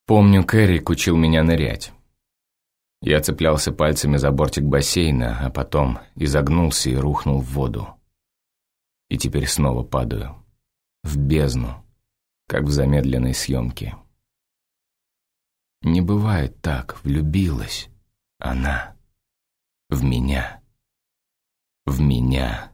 Помню, Кэррик учил меня нырять. Я цеплялся пальцами за бортик бассейна, а потом изогнулся и рухнул в воду. И теперь снова падаю. В бездну, как в замедленной съемке. Не бывает так, влюбилась она в меня. В меня.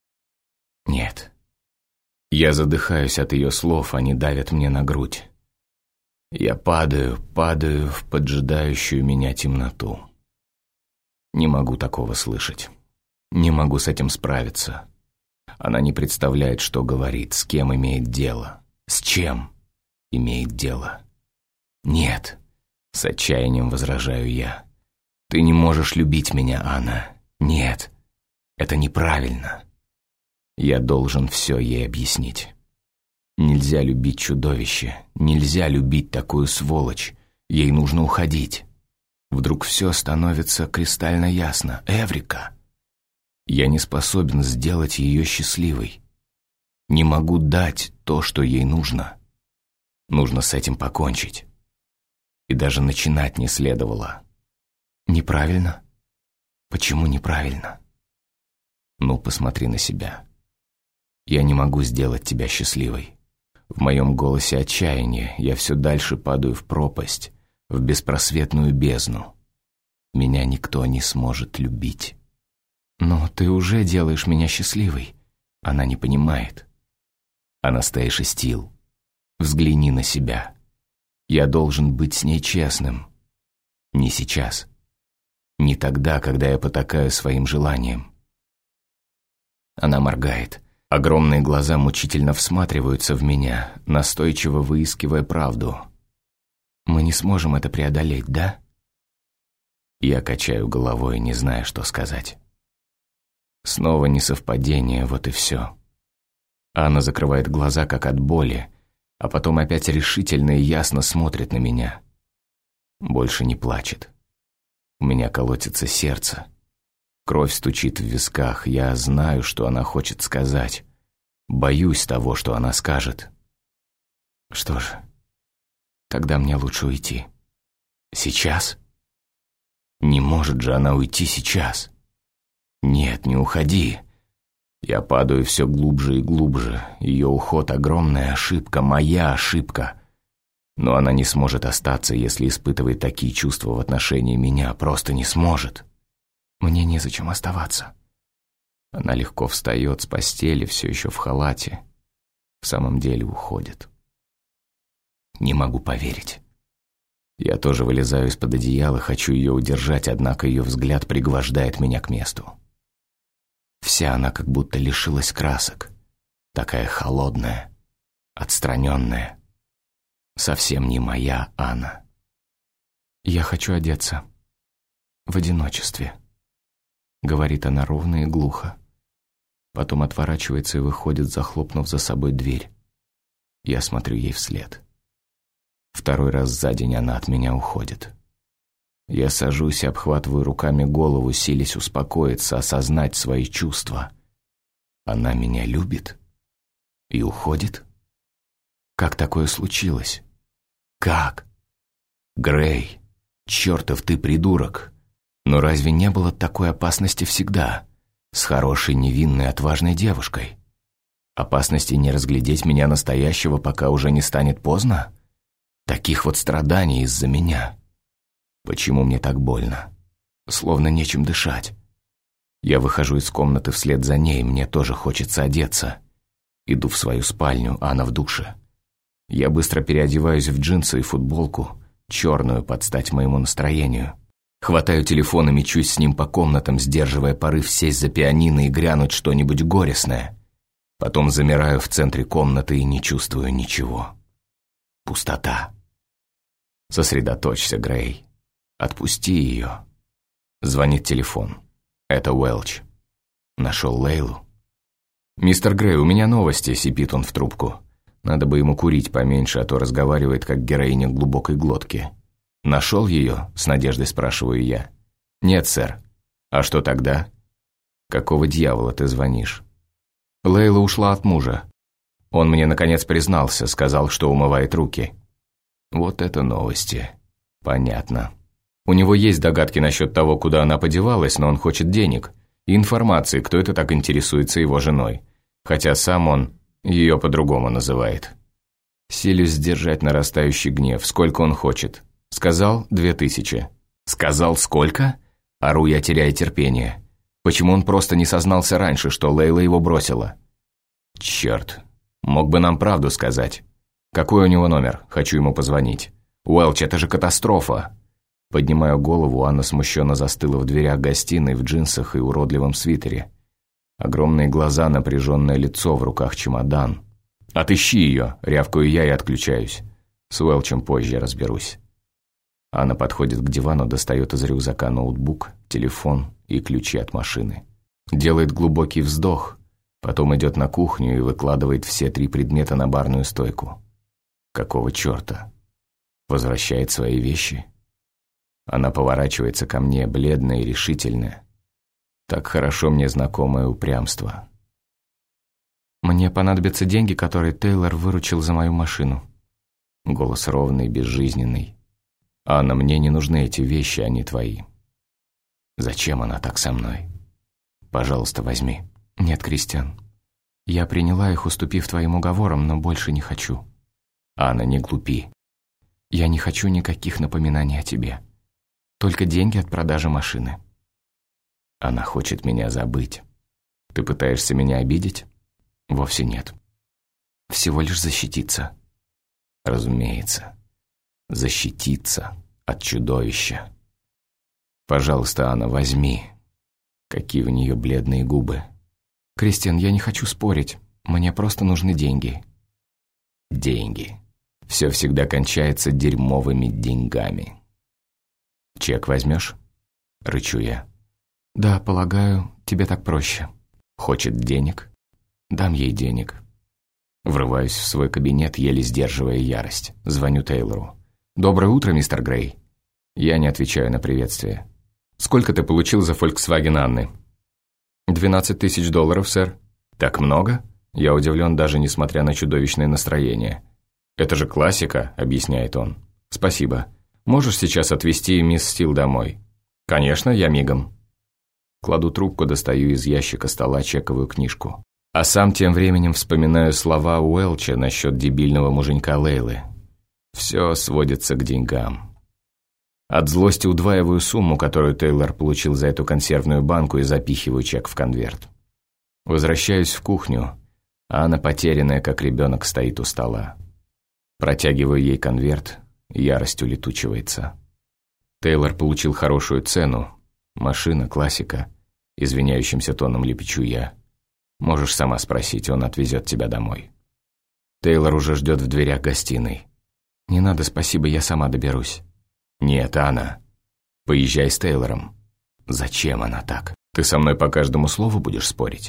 Нет. Я задыхаюсь от ее слов, они давят мне на грудь. Я падаю в поджидающую меня темноту. Не могу такого слышать. Не могу с этим справиться. Она не представляет, что говорит, с кем имеет дело. С чем имеет дело. Нет, с отчаянием возражаю я. Ты не можешь любить меня, Анна. Нет, это неправильно. Я должен все ей объяснить. Нельзя любить чудовище, нельзя любить такую сволочь. Ей нужно уходить. Вдруг все становится кристально ясно. Эврика. Я не способен сделать ее счастливой. Не могу дать то, что ей нужно. Нужно с этим покончить. И даже начинать не следовало. Неправильно? Почему неправильно? Ну, посмотри на себя. Я не могу сделать тебя счастливой. В моем голосе отчаяние, я все дальше падаю в пропасть, в беспросветную бездну. Меня никто не сможет любить. Но ты уже делаешь меня счастливой. Она не понимает. Анастейша Стил, взгляни на себя. Я должен быть с ней честным. Не сейчас. Не тогда, когда я потакаю своим желанием. Она моргает. Огромные глаза мучительно всматриваются в меня, настойчиво выискивая правду. Мы не сможем это преодолеть, да? Я качаю головой, не зная, что сказать. Снова несовпадение, вот и все. Анна закрывает глаза, как от боли, а потом опять решительно и ясно смотрит на меня. Больше не плачет. У меня колотится сердце. Кровь стучит в висках, я знаю, что она хочет сказать. Боюсь того, что она скажет. Что же, тогда мне лучше уйти. Сейчас? Не может же она уйти сейчас. Нет, не уходи. Я падаю все глубже и глубже. Ее уход — огромная ошибка, моя ошибка. Но она не сможет остаться, если испытывает такие чувства в отношении меня. Просто не сможет. Мне незачем оставаться. Она легко встает с постели, все еще в халате. В самом деле уходит. Не могу поверить. Я тоже вылезаю из-под одеяла, хочу ее удержать, однако ее взгляд пригвождает меня к месту. Вся она как будто лишилась красок. Такая холодная, отстраненная. Совсем не моя Анна. Я хочу одеться. В одиночестве. Говорит она ровно и глухо. Потом отворачивается и выходит, захлопнув за собой дверь. Я смотрю ей вслед. Второй раз за день она от меня уходит. Я сажусь и обхватываю руками голову, силясь успокоиться, осознать свои чувства. Она меня любит и уходит? Как такое случилось? Как? Грей, чертов ты придурок! Но разве не было такой опасности всегда? С хорошей, невинной, отважной девушкой? Опасности не разглядеть меня настоящего, пока уже не станет поздно? Таких вот страданий из-за меня. Почему мне так больно? Словно нечем дышать. Я выхожу из комнаты вслед за ней, мне тоже хочется одеться. Иду в свою спальню, а она в душе. Я быстро переодеваюсь в джинсы и футболку, черную под стать моему настроению. Хватаю телефон и мечусь с ним по комнатам, сдерживая порыв сесть за пианино и грянуть что-нибудь горестное. Потом замираю в центре комнаты и не чувствую ничего. Пустота. Сосредоточься, Грей. Отпусти ее. Звонит телефон. Это Уэлч. Нашел Лейлу. «Мистер Грей, у меня новости», — сипит он в трубку. Надо бы ему курить поменьше, а то разговаривает, как героиня глубокой глотки. «Нашел ее?» — с надеждой спрашиваю я. «Нет, сэр». «А что тогда?» «Какого дьявола ты звонишь?» «Лейла ушла от мужа. Он мне, наконец, признался, сказал, что умывает руки». Вот это новости. Понятно. У него есть догадки насчет того, куда она подевалась, но он хочет денег и информации, кто это так интересуется его женой. Хотя сам он ее по-другому называет. Силюсь сдержать нарастающий гнев. Сколько он хочет? Сказал 2000. Сказал сколько? Ору я, теряя терпение. Почему он просто не сознался раньше, что Лейла его бросила? Черт. Мог бы нам правду сказать. Какой у него номер? Хочу ему позвонить. Уэлч, это же катастрофа. Поднимаю голову, Анна смущенно застыла в дверях гостиной в джинсах и уродливом свитере. Огромные глаза, напряженное лицо, в руках чемодан. «Отыщи ее!» – рявкаю я и отключаюсь. С Уэлчем позже разберусь. Анна подходит к дивану, достает из рюкзака ноутбук, телефон и ключи от машины. Делает глубокий вздох, потом идет на кухню и выкладывает все 3 предмета на барную стойку. Какого черта? Возвращает свои вещи? Она поворачивается ко мне, бледная и решительная. Так хорошо мне знакомое упрямство. «Мне понадобятся деньги, которые Тейлор выручил за мою машину». Голос ровный, безжизненный. «Анна, мне не нужны эти вещи, они твои». «Зачем она так со мной? Пожалуйста, возьми». «Нет, Кристиан, я приняла их, уступив твоим уговорам, но больше не хочу». «Анна, не глупи». «Я не хочу никаких напоминаний о тебе. Только деньги от продажи машины». «Она хочет меня забыть. Ты пытаешься меня обидеть?» «Вовсе нет. Всего лишь защититься». «Разумеется. Защититься от чудовища. Пожалуйста, Анна, возьми». Какие у нее бледные губы. «Кристиан, я не хочу спорить. Мне просто нужны деньги». «Деньги. Все всегда кончается дерьмовыми деньгами». «Чек возьмешь?» – рычу я. «Да, полагаю, тебе так проще». «Хочет денег?» «Дам ей денег». Врываюсь в свой кабинет, еле сдерживая ярость. Звоню Тейлору. «Доброе утро, мистер Грей». Я не отвечаю на приветствие. «Сколько ты получил за Volkswagen Анны?» $12 000, сэр». «Так много?» Я удивлен, даже несмотря на чудовищное настроение. «Это же классика», — объясняет он. «Спасибо. Можешь сейчас отвезти мисс Стил домой?» «Конечно, я мигом». Кладу трубку, достаю из ящика стола чековую книжку. А сам тем временем вспоминаю слова Уэлча насчет дебильного муженька Лейлы. Все сводится к деньгам. От злости удваиваю сумму, которую Тейлор получил за эту консервную банку, и запихиваю чек в конверт. Возвращаюсь в кухню, а она, потерянная, как ребенок, стоит у стола. Протягиваю ей конверт, ярость улетучивается. Тейлор получил хорошую цену. Машина, классика. Извиняющимся тоном лепечу я. Можешь сама спросить, он отвезет тебя домой. Тейлор уже ждет в дверях гостиной. «Не надо, спасибо, я сама доберусь». «Нет, Анна. Поезжай с Тейлором». «Зачем она так? Ты со мной по каждому слову будешь спорить?»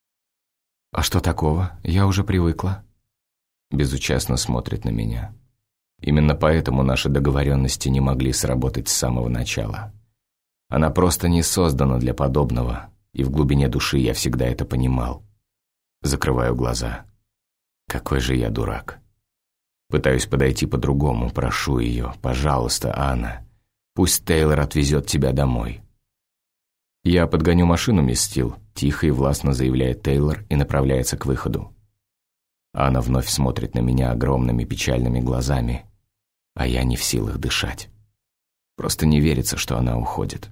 «А что такого? Я уже привыкла». Безучастно смотрит на меня. Именно поэтому наши договоренности не могли сработать с самого начала. Она просто не создана для подобного, и в глубине души я всегда это понимал. Закрываю глаза. Какой же я дурак. Пытаюсь подойти по-другому, прошу ее, пожалуйста, Анна, пусть Тейлор отвезет тебя домой. «Я подгоню машину, мисс Стил», – тихо и властно заявляет Тейлор и направляется к выходу. Анна вновь смотрит на меня огромными печальными глазами, а я не в силах дышать. Просто не верится, что она уходит.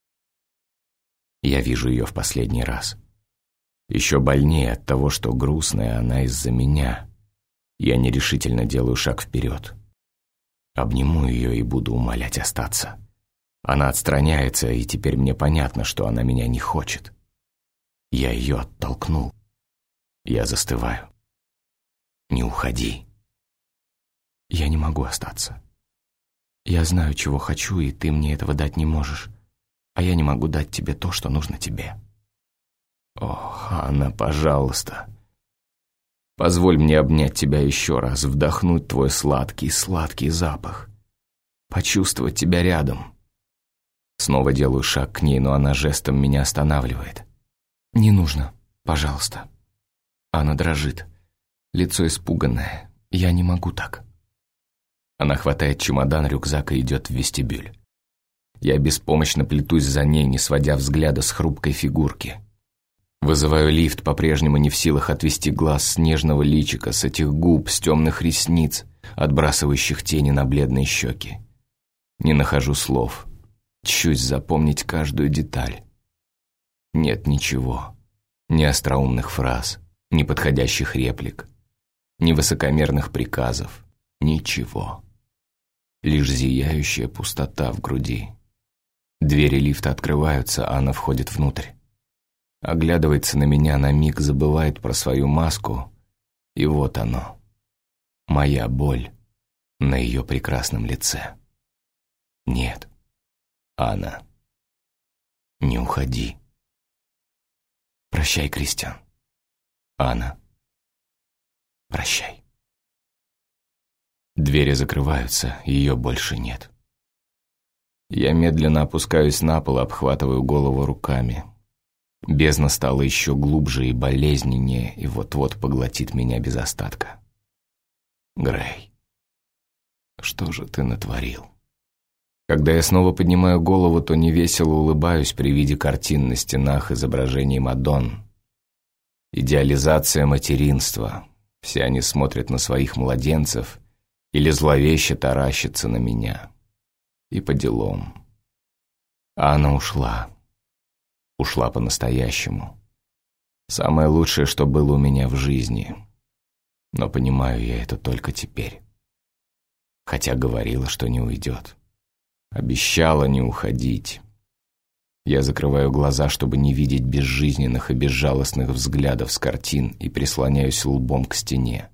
Я вижу ее в последний раз. Еще больнее от того, что грустная она из-за меня. Я нерешительно делаю шаг вперед. Обниму ее и буду умолять остаться. Она отстраняется, и теперь мне понятно, что она меня не хочет. Я ее оттолкнул. Я застываю. «Не уходи». «Я не могу остаться. Я знаю, чего хочу, и ты мне этого дать не можешь. А я не могу дать тебе то, что нужно тебе». «Ох, Анна, пожалуйста. Позволь мне обнять тебя еще раз, вдохнуть твой сладкий запах. Почувствовать тебя рядом». Снова делаю шаг к ней, но она жестом меня останавливает. «Не нужно, пожалуйста». Она дрожит. Лицо испуганное. «Я не могу так». Она хватает чемодан, рюкзак и идет в вестибюль. Я беспомощно плетусь за ней, не сводя взгляда с хрупкой фигурки. Вызываю лифт, по-прежнему не в силах отвести глаз с нежного личика, с этих губ, с темных ресниц, отбрасывающих тени на бледные щеки. Не нахожу слов. Чусь запомнить каждую деталь. Нет ничего. Ни остроумных фраз, ни подходящих реплик, ни высокомерных приказов. Ничего. Лишь зияющая пустота в груди. Двери лифта открываются, а она входит внутрь. Оглядывается на меня, на миг забывает про свою маску. И вот оно. Моя боль на ее прекрасном лице. Нет, Анна, не уходи. Прощай, Кристиан. Анна, прощай. Двери закрываются, ее больше нет. Я медленно опускаюсь на пол, обхватываю голову руками. Бездна стала еще глубже и болезненнее, и вот-вот поглотит меня без остатка. Грей, что же ты натворил? Когда я снова поднимаю голову, то невесело улыбаюсь при виде картин на стенах изображений Мадонн. Идеализация материнства. Все они смотрят на своих младенцев или зловеще таращатся на меня. И по делам. А она ушла. Ушла по-настоящему. Самое лучшее, что было у меня в жизни. Но понимаю я это только теперь. Хотя говорила, что не уйдет. Обещала не уходить. Я закрываю глаза, чтобы не видеть безжизненных и безжалостных взглядов с картин, и прислоняюсь лбом к стене.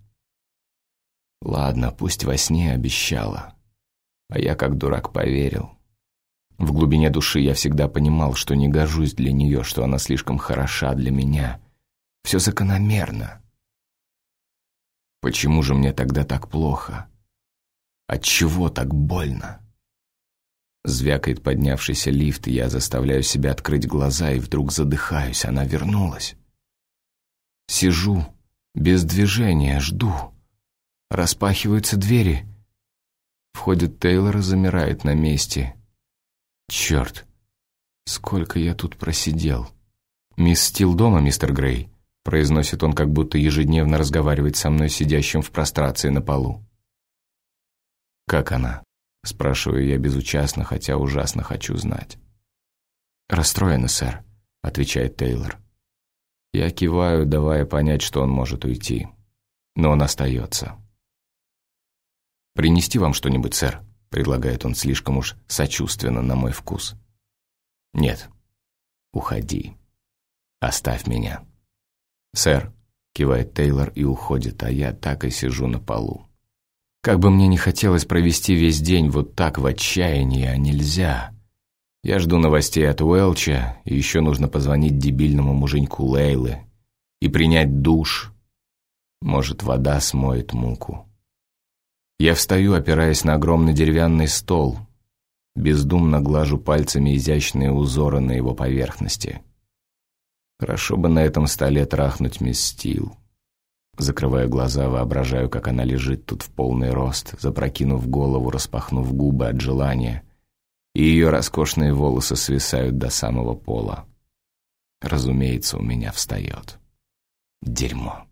Ладно, пусть во сне обещала. А я как дурак поверил. В глубине души я всегда понимал, что не гожусь для нее, что она слишком хороша для меня. Все закономерно. Почему же мне тогда так плохо? Отчего так больно? Звякает поднявшийся лифт, и я заставляю себя открыть глаза, и вдруг задыхаюсь. Она вернулась. Сижу, без движения, жду. Распахиваются двери. Входит Тейлор и замирает на месте. Черт, сколько я тут просидел. «Мисс Стил дома, мистер Грей?» произносит он, как будто ежедневно разговаривает со мной, сидящим в прострации на полу. «Как она?» спрашиваю я безучастно, хотя ужасно хочу знать. «Расстроена, сэр», — отвечает Тейлор. Я киваю, давая понять, что он может уйти. Но он остается. «Принести вам что-нибудь, сэр?» — предлагает он слишком уж сочувственно на мой вкус. «Нет, уходи. Оставь меня». «Сэр», — кивает Тейлор и уходит, а я так и сижу на полу. Как бы мне не хотелось провести весь день вот так в отчаянии, а нельзя. Я жду новостей от Уэлча, и еще нужно позвонить дебильному муженьку Лейлы и принять душ. Может, вода смоет муку. Я встаю, опираясь на огромный деревянный стол, бездумно глажу пальцами изящные узоры на его поверхности. Хорошо бы на этом столе трахнуть мисс Стил. Закрывая глаза, воображаю, как она лежит тут в полный рост, запрокинув голову, распахнув губы от желания, и ее роскошные волосы свисают до самого пола. Разумеется, у меня встает. Дерьмо.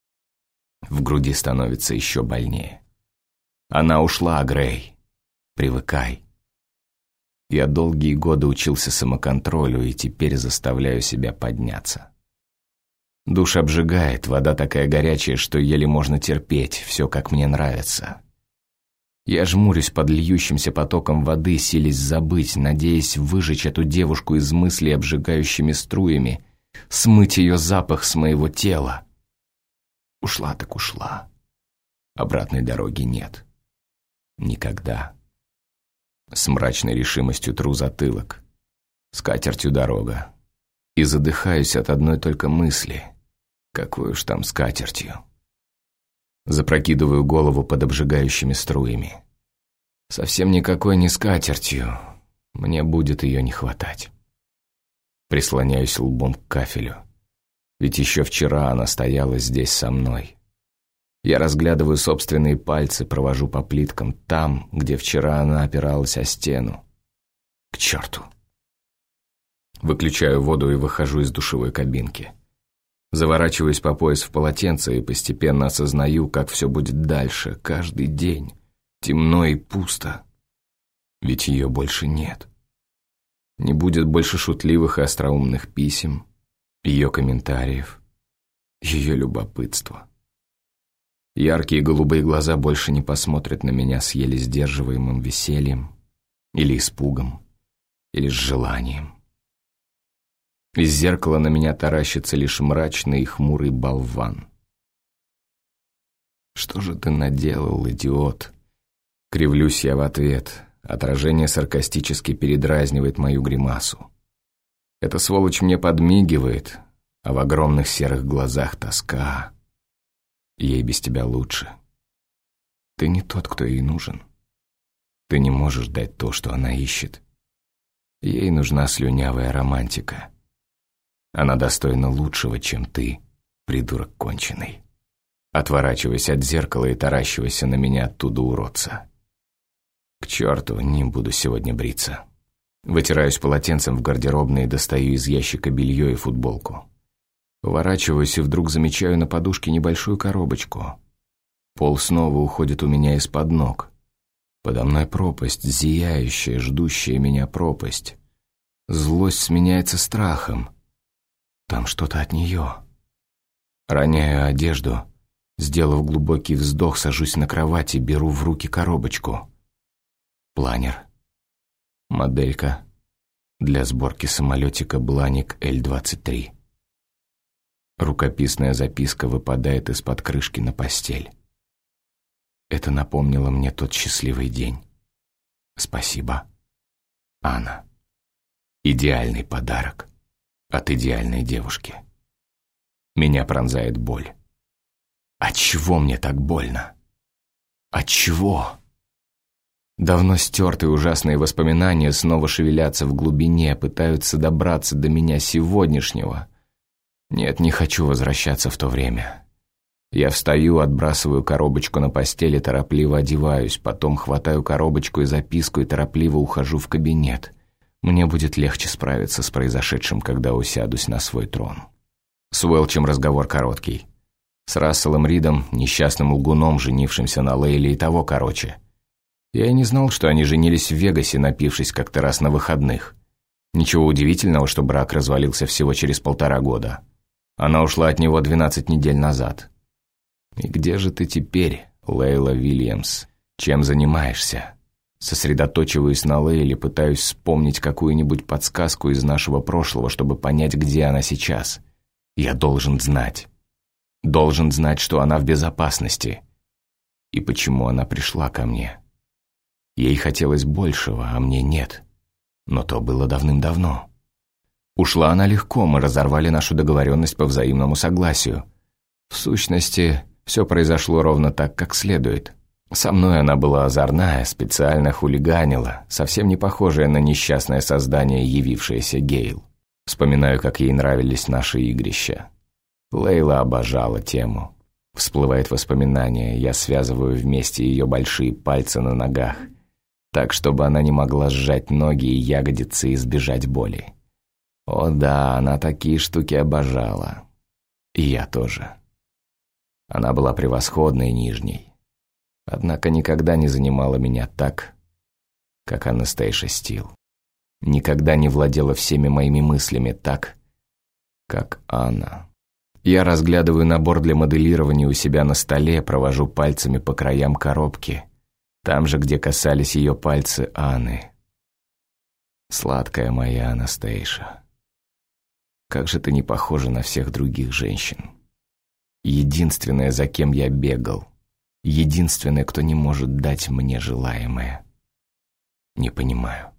В груди становится еще больнее. Она ушла, Грей. Привыкай. Я долгие годы учился самоконтролю и теперь заставляю себя подняться. Душ обжигает, вода такая горячая, что еле можно терпеть, все как мне нравится. Я жмурюсь под льющимся потоком воды, силясь забыть, надеясь выжечь эту девушку из мыслей обжигающими струями, смыть ее запах с моего тела. Ушла так ушла. Обратной дороги нет. Никогда. С мрачной решимостью тру затылок. Скатертью дорога. И задыхаюсь от одной только мысли. Какой уж там скатертью. Запрокидываю голову под обжигающими струями. Совсем никакой не скатертью. Мне будет ее не хватать. Прислоняюсь лбом к кафелю. Ведь еще вчера она стояла здесь со мной. Я разглядываю собственные пальцы, провожу по плиткам там, где вчера она опиралась о стену. К черту. Выключаю воду и выхожу из душевой кабинки. Заворачиваюсь по пояс в полотенце и постепенно осознаю, как все будет дальше, каждый день. Темно и пусто. Ведь ее больше нет. Не будет больше шутливых и остроумных писем, ее комментариев, ее любопытства. Яркие голубые глаза больше не посмотрят на меня с еле сдерживаемым весельем, или испугом, или с желанием. Из зеркала на меня таращится лишь мрачный и хмурый болван. «Что же ты наделал, идиот?» Кривлюсь я в ответ. Отражение саркастически передразнивает мою гримасу. Эта сволочь мне подмигивает, а в огромных серых глазах тоска. Ей без тебя лучше. Ты не тот, кто ей нужен. Ты не можешь дать то, что она ищет. Ей нужна слюнявая романтика. Она достойна лучшего, чем ты, придурок конченый. Отворачиваясь от зеркала и таращивайся на меня оттуда, уродца. К черту, не буду сегодня бриться. Вытираюсь полотенцем в гардеробной и достаю из ящика белье и футболку. Поворачиваюсь и вдруг замечаю на подушке небольшую коробочку. Пол снова уходит у меня из-под ног. Подо мной пропасть, зияющая, ждущая меня пропасть. Злость сменяется страхом. Там что-то от нее. Роняю одежду. Сделав глубокий вздох, сажусь на кровати, беру в руки коробочку. Планер. Моделька для сборки самолетика «Бланик Л-23». Рукописная записка выпадает из-под крышки на постель. Это напомнило мне тот счастливый день. Спасибо, Анна. Идеальный подарок от идеальной девушки. Меня пронзает боль. Отчего мне так больно? Отчего? Давно стертые ужасные воспоминания снова шевелятся в глубине, пытаются добраться до меня сегодняшнего. Нет, не хочу возвращаться в то время. Я встаю, отбрасываю коробочку на постель и торопливо одеваюсь, потом хватаю коробочку и записку и торопливо ухожу в кабинет. Мне будет легче справиться с произошедшим, когда усядусь на свой трон. С Уэлчем разговор короткий. С Расселом Ридом, несчастным лгуном, женившимся на Лейле, и того короче. Я и не знал, что они женились в Вегасе, напившись как-то раз на выходных. Ничего удивительного, что брак развалился всего через 1,5 года. Она ушла от него 12 недель назад. И где же ты теперь, Лейла Вильямс? Чем занимаешься? Сосредоточиваюсь на Лейле, пытаюсь вспомнить какую-нибудь подсказку из нашего прошлого, чтобы понять, где она сейчас. Я должен знать. Должен знать, что она в безопасности. И почему она пришла ко мне. Ей хотелось большего, а мне нет. Но то было давным-давно. Ушла она легко, мы разорвали нашу договоренность по взаимному согласию. В сущности, все произошло ровно так, как следует. Со мной она была озорная, специально хулиганила, совсем не похожая на несчастное создание, явившееся Гейл. Вспоминаю, как ей нравились наши игрища. Лейла обожала тему. Всплывает воспоминание, я связываю вместе ее большие пальцы на ногах, так, чтобы она не могла сжать ноги и ягодицы и избежать боли. О да, она такие штуки обожала. И я тоже. Она была превосходной нижней. Однако никогда не занимала меня так, как Анастейша Стил. Никогда не владела всеми моими мыслями так, как Анна. Я разглядываю набор для моделирования у себя на столе, провожу пальцами по краям коробки, там же, где касались ее пальцы Анны. Сладкая моя Анастейша. Как же ты не похожа на всех других женщин. Единственная, за кем я бегал. Единственная, кто не может дать мне желаемое. Не понимаю.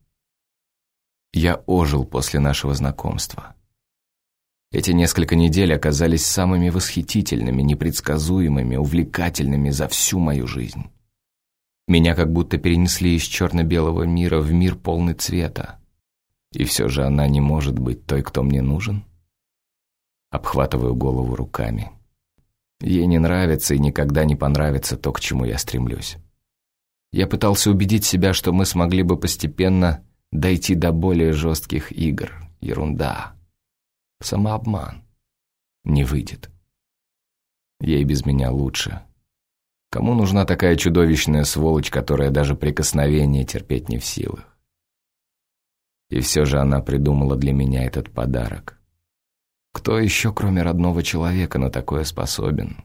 Я ожил после нашего знакомства. Эти несколько недель оказались самыми восхитительными, непредсказуемыми, увлекательными за всю мою жизнь. Меня как будто перенесли из черно-белого мира в мир полный цвета. И все же она не может быть той, кто мне нужен? Обхватываю голову руками. Ей не нравится и никогда не понравится то, к чему я стремлюсь. Я пытался убедить себя, что мы смогли бы постепенно дойти до более жестких игр. Ерунда. Самообман. Не выйдет. Ей без меня лучше. Кому нужна такая чудовищная сволочь, которая даже прикосновение терпеть не в силах? И все же она придумала для меня этот подарок. Кто еще, кроме родного человека, на такое способен?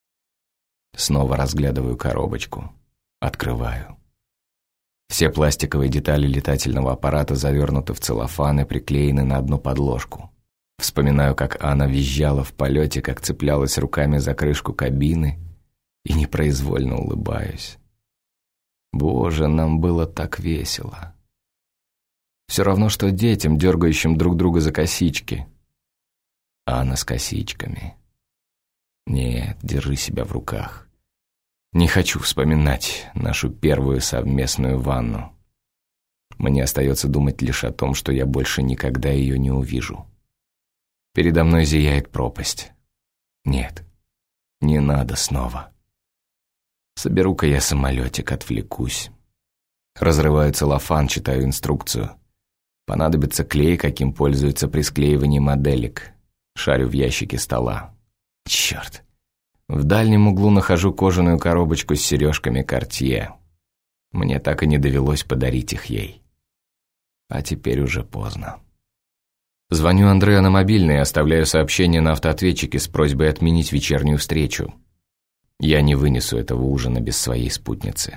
Снова разглядываю коробочку. Открываю. Все пластиковые детали летательного аппарата завернуты в целлофан и приклеены на одну подложку. Вспоминаю, как Анна визжала в полете, как цеплялась руками за крышку кабины, и непроизвольно улыбаюсь. Боже, нам было так весело. Все равно, что детям, дергающим друг друга за косички. Анна с косичками. Нет, держи себя в руках. Не хочу вспоминать нашу первую совместную ванну. Мне остается думать лишь о том, что я больше никогда ее не увижу. Передо мной зияет пропасть. Нет, не надо снова. Соберу-ка я самолетик, отвлекусь. Разрываю целлофан, читаю инструкцию. Понадобится клей, каким пользуются при склеивании моделек. Шарю в ящике стола. Черт. В дальнем углу нахожу кожаную коробочку с сережками Cartier. Мне так и не довелось подарить их ей. А теперь уже поздно. Звоню Андреа на мобильный и оставляю сообщение на автоответчике с просьбой отменить вечернюю встречу. Я не вынесу этого ужина без своей спутницы.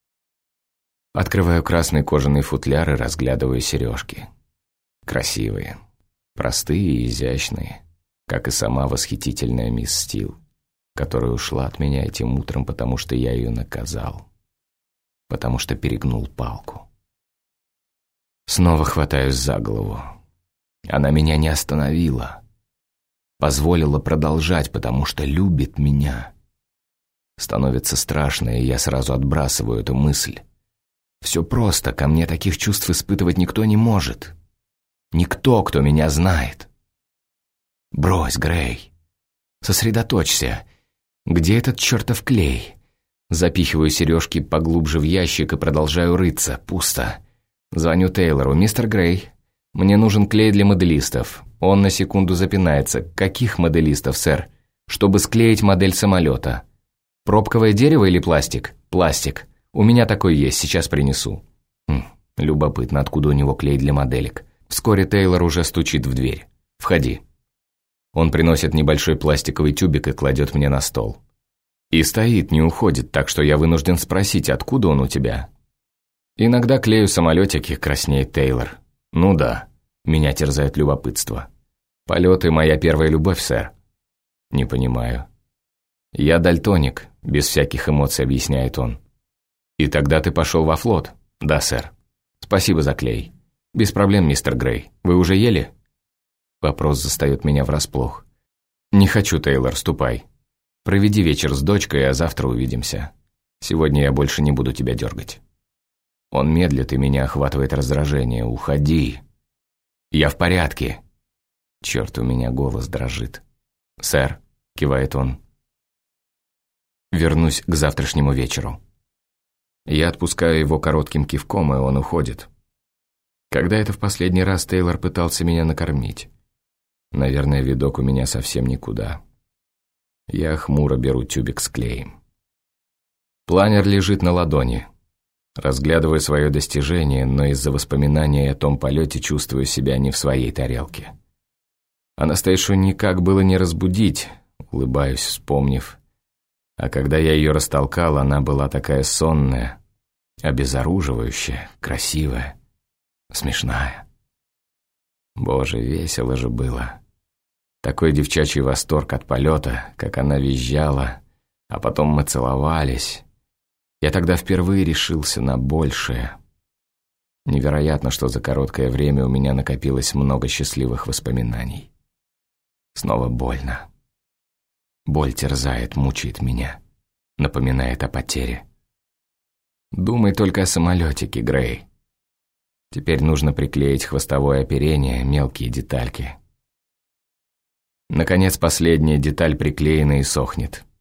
Открываю красный кожаный футляр и разглядываю сережки. Красивые, простые и изящные, как и сама восхитительная мисс Стил, которая ушла от меня этим утром, потому что я ее наказал, потому что перегнул палку. Снова хватаюсь за голову. Она меня не остановила, позволила продолжать, потому что любит меня. Становится страшно, и я сразу отбрасываю эту мысль. Все просто, ко мне таких чувств испытывать никто не может. Никто, кто меня знает. Брось, Грей. Сосредоточься. Где этот чертов клей? Запихиваю сережки поглубже в ящик и продолжаю рыться. Пусто. Звоню Тейлору. «Мистер Грей, мне нужен клей для моделистов». Он на секунду запинается. «Каких моделистов, сэр? Чтобы склеить модель самолета». «Пробковое дерево или пластик?» «Пластик. У меня такой есть, сейчас принесу». Любопытно, откуда у него клей для моделек. Вскоре Тейлор уже стучит в дверь. «Входи». Он приносит небольшой пластиковый тюбик и кладет мне на стол. И стоит, не уходит, так что я вынужден спросить, откуда он у тебя. «Иногда клею самолетики», — краснеет Тейлор. «Ну да, меня терзает любопытство. Полеты — моя первая любовь, сэр». «Не понимаю». «Я дальтоник», — без всяких эмоций объясняет он. «И тогда ты пошел во флот?» «Да, сэр». «Спасибо за клей». «Без проблем, мистер Грей. Вы уже ели?» Вопрос застает меня врасплох. «Не хочу, Тейлор, ступай. Проведи вечер с дочкой, а завтра увидимся. Сегодня я больше не буду тебя дергать». Он медлит, и меня охватывает раздражение. «Уходи». «Я в порядке». Черт, у меня голос дрожит. «Сэр», — кивает он. «Вернусь к завтрашнему вечеру». Я отпускаю его коротким кивком, и он уходит. Когда это в последний раз Тейлор пытался меня накормить? Наверное, видок у меня совсем никуда. Я хмуро беру тюбик с клеем. Планер лежит на ладони. Разглядываю свое достижение, но из-за воспоминаний о том полете чувствую себя не в своей тарелке. Анастейшу никак было не разбудить, улыбаюсь, вспомнив. А когда я ее растолкал, она была такая сонная, обезоруживающая, красивая, смешная. Боже, весело же было. Такой девчачий восторг от полета, как она визжала, а потом мы целовались. Я тогда впервые решился на большее. Невероятно, что за короткое время у меня накопилось много счастливых воспоминаний. Снова больно. Боль терзает, мучает меня, напоминает о потере. Думай только о самолетике, Грей. Теперь нужно приклеить хвостовое оперение, мелкие детальки. Наконец, последняя деталь приклеена и сохнет.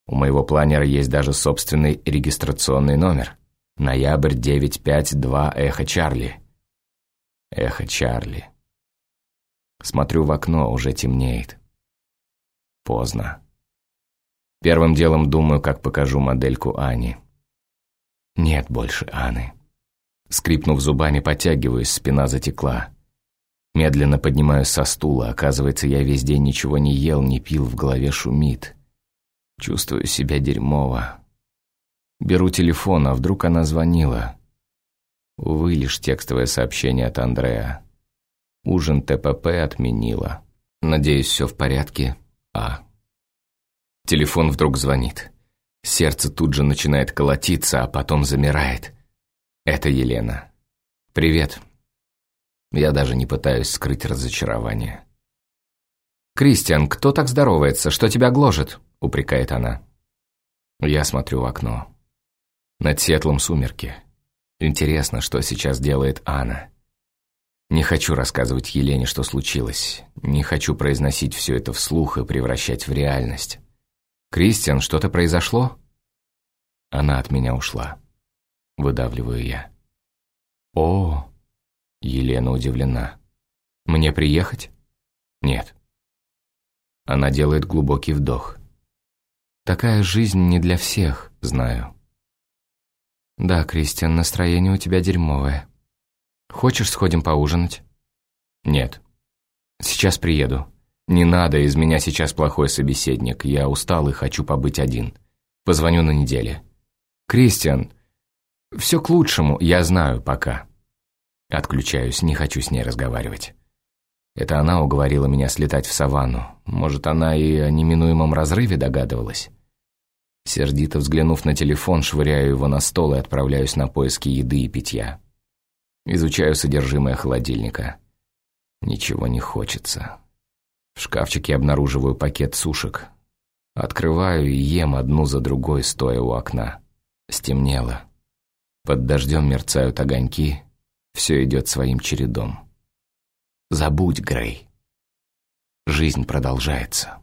У моего планера есть даже собственный регистрационный номер. Ноябрь 952 Эхо Чарли. Эхо Чарли. Смотрю в окно, уже темнеет. Поздно. Первым делом думаю, как покажу модельку Ани. Нет больше Анны. Скрипнув зубами, подтягиваюсь, спина затекла. Медленно поднимаюсь со стула. Оказывается, я весь день ничего не ел, не пил, в голове шумит. Чувствую себя дерьмово. Беру телефон, а вдруг она звонила. Увы, лишь текстовое сообщение от Андреа. Ужин ТПП отменила. Надеюсь, все в порядке. Телефон вдруг звонит. Сердце тут же начинает колотиться, а потом замирает. Это Елена. «Привет». Я даже не пытаюсь скрыть разочарование. «Кристиан, кто так здоровается? Что тебя гложет?» — упрекает она. Я смотрю в окно. Над Сиэтлом сумерки. Интересно, что сейчас делает Анна. Не хочу рассказывать Елене, что случилось. Не хочу произносить все это вслух и превращать в реальность. «Кристиан, что-то произошло?» Она от меня ушла. Выдавливаю я. «О!» Елена удивлена. «Мне приехать?» «Нет». Она делает глубокий вдох. «Такая жизнь не для всех, знаю». «Да, Кристиан, настроение у тебя дерьмовое. Хочешь, сходим поужинать?» «Нет». «Сейчас приеду. Не надо, из меня сейчас плохой собеседник. Я устал и хочу побыть один. Позвоню на неделе». «Кристиан, все к лучшему, я знаю, пока». Отключаюсь, не хочу с ней разговаривать. Это она уговорила меня слетать в саванну. Может, она и о неминуемом разрыве догадывалась? Сердито взглянув на телефон, швыряю его на стол и отправляюсь на поиски еды и питья. Изучаю содержимое холодильника. Ничего не хочется. В шкафчике обнаруживаю пакет сушек. Открываю и ем одну за другой, стоя у окна. Стемнело. Под дождем мерцают огоньки. Все идет своим чередом. Забудь, Грей. Жизнь продолжается.